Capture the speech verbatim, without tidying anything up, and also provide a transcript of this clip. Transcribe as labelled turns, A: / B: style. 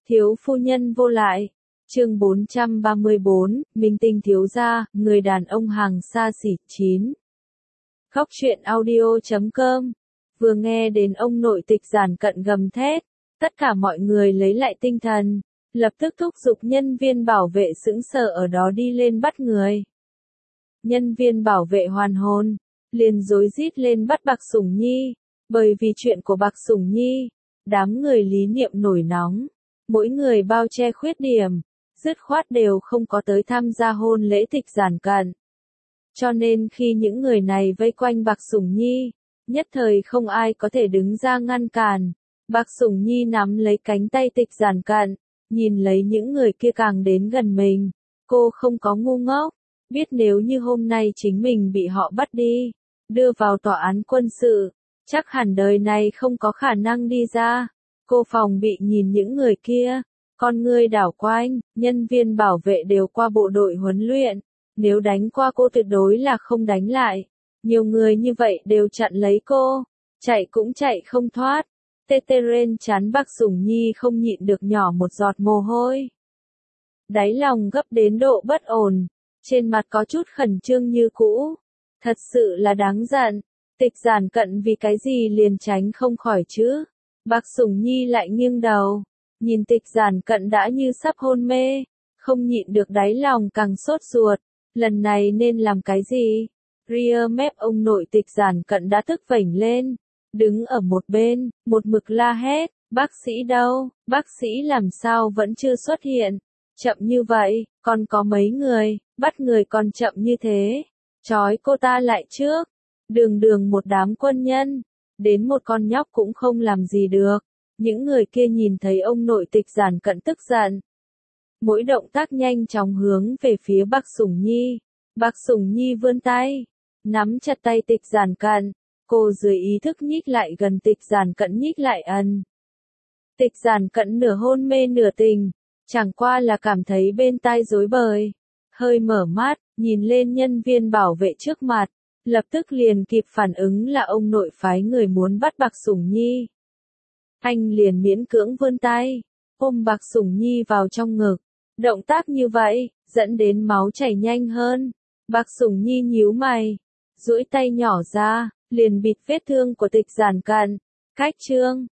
A: Thiếu phu nhân vô lại. Chương bốn trăm ba mươi bốn, Minh tinh thiếu gia, người đàn ông hàng xa xỉ. chín. Khóc chuyện audio chấm com. Vừa nghe đến ông nội Tịch Giản Cận gầm thét, tất cả mọi người lấy lại tinh thần, lập tức thúc giục nhân viên bảo vệ sững sờ ở đó đi lên bắt người. Nhân viên bảo vệ hoàn hồn, liền rối rít lên bắt Bạc Sủng Nhi, bởi vì chuyện của Bạc Sủng Nhi, đám người lý niệm nổi nóng, mỗi người bao che khuyết điểm, dứt khoát đều không có tới tham gia hôn lễ Tịch Giản Cận. Cho nên khi những người này vây quanh Bạc Sủng Nhi, nhất thời không ai có thể đứng ra ngăn cản. Bạc Sủng Nhi nắm lấy cánh tay Tịch Giản Cận, nhìn lấy những người kia càng đến gần mình, cô không có ngu ngốc, biết nếu như hôm nay chính mình bị họ bắt đi, đưa vào tòa án quân sự, chắc hẳn đời này không có khả năng đi ra. Cô phòng bị nhìn những người kia, con ngươi đảo quanh, nhân viên bảo vệ đều qua bộ đội huấn luyện, nếu đánh qua cô tuyệt đối là không đánh lại. Nhiều người như vậy đều chặn lấy cô, chạy cũng chạy không thoát. Tê tê rên chán Bạc Sủng Nhi không nhịn được nhỏ một giọt mồ hôi. Đáy lòng gấp đến độ bất ổn, trên mặt có chút khẩn trương như cũ. Thật sự là đáng giận, Tịch Giản Cận vì cái gì liền tránh không khỏi chứ. Bạc Sủng Nhi lại nghiêng đầu, nhìn Tịch Giản Cận đã như sắp hôn mê, không nhịn được đáy lòng càng sốt ruột, lần này nên làm cái gì? Ria mép ông nội Tịch Giản Cận đã tức vểnh lên, đứng ở một bên, một mực la hét, bác sĩ đâu, bác sĩ làm sao vẫn chưa xuất hiện, chậm như vậy, còn có mấy người, bắt người còn chậm như thế, trói cô ta lại trước, đường đường một đám quân nhân, đến một con nhóc cũng không làm gì được. Những người kia nhìn thấy ông nội Tịch Giản Cận tức giận, mỗi động tác nhanh chóng hướng về phía Bạc Sủng Nhi. Bạc Sủng Nhi vươn tay, nắm chặt tay Tịch Giản Cận, cô dưới ý thức nhích lại gần Tịch Giản Cận nhích lại ân. Tịch Giản Cận nửa hôn mê nửa tỉnh, chẳng qua là cảm thấy bên tai rối bời, hơi mở mắt, nhìn lên nhân viên bảo vệ trước mặt, lập tức liền kịp phản ứng là ông nội phái người muốn bắt Bạc Sủng Nhi. Anh liền miễn cưỡng vươn tay, ôm Bạc Sủng Nhi vào trong ngực. Động tác như vậy, dẫn đến máu chảy nhanh hơn. Bạc Sủng Nhi nhíu mày, duỗi tay nhỏ ra, liền bịt vết thương của Tịch Giản Cận. Cách chương,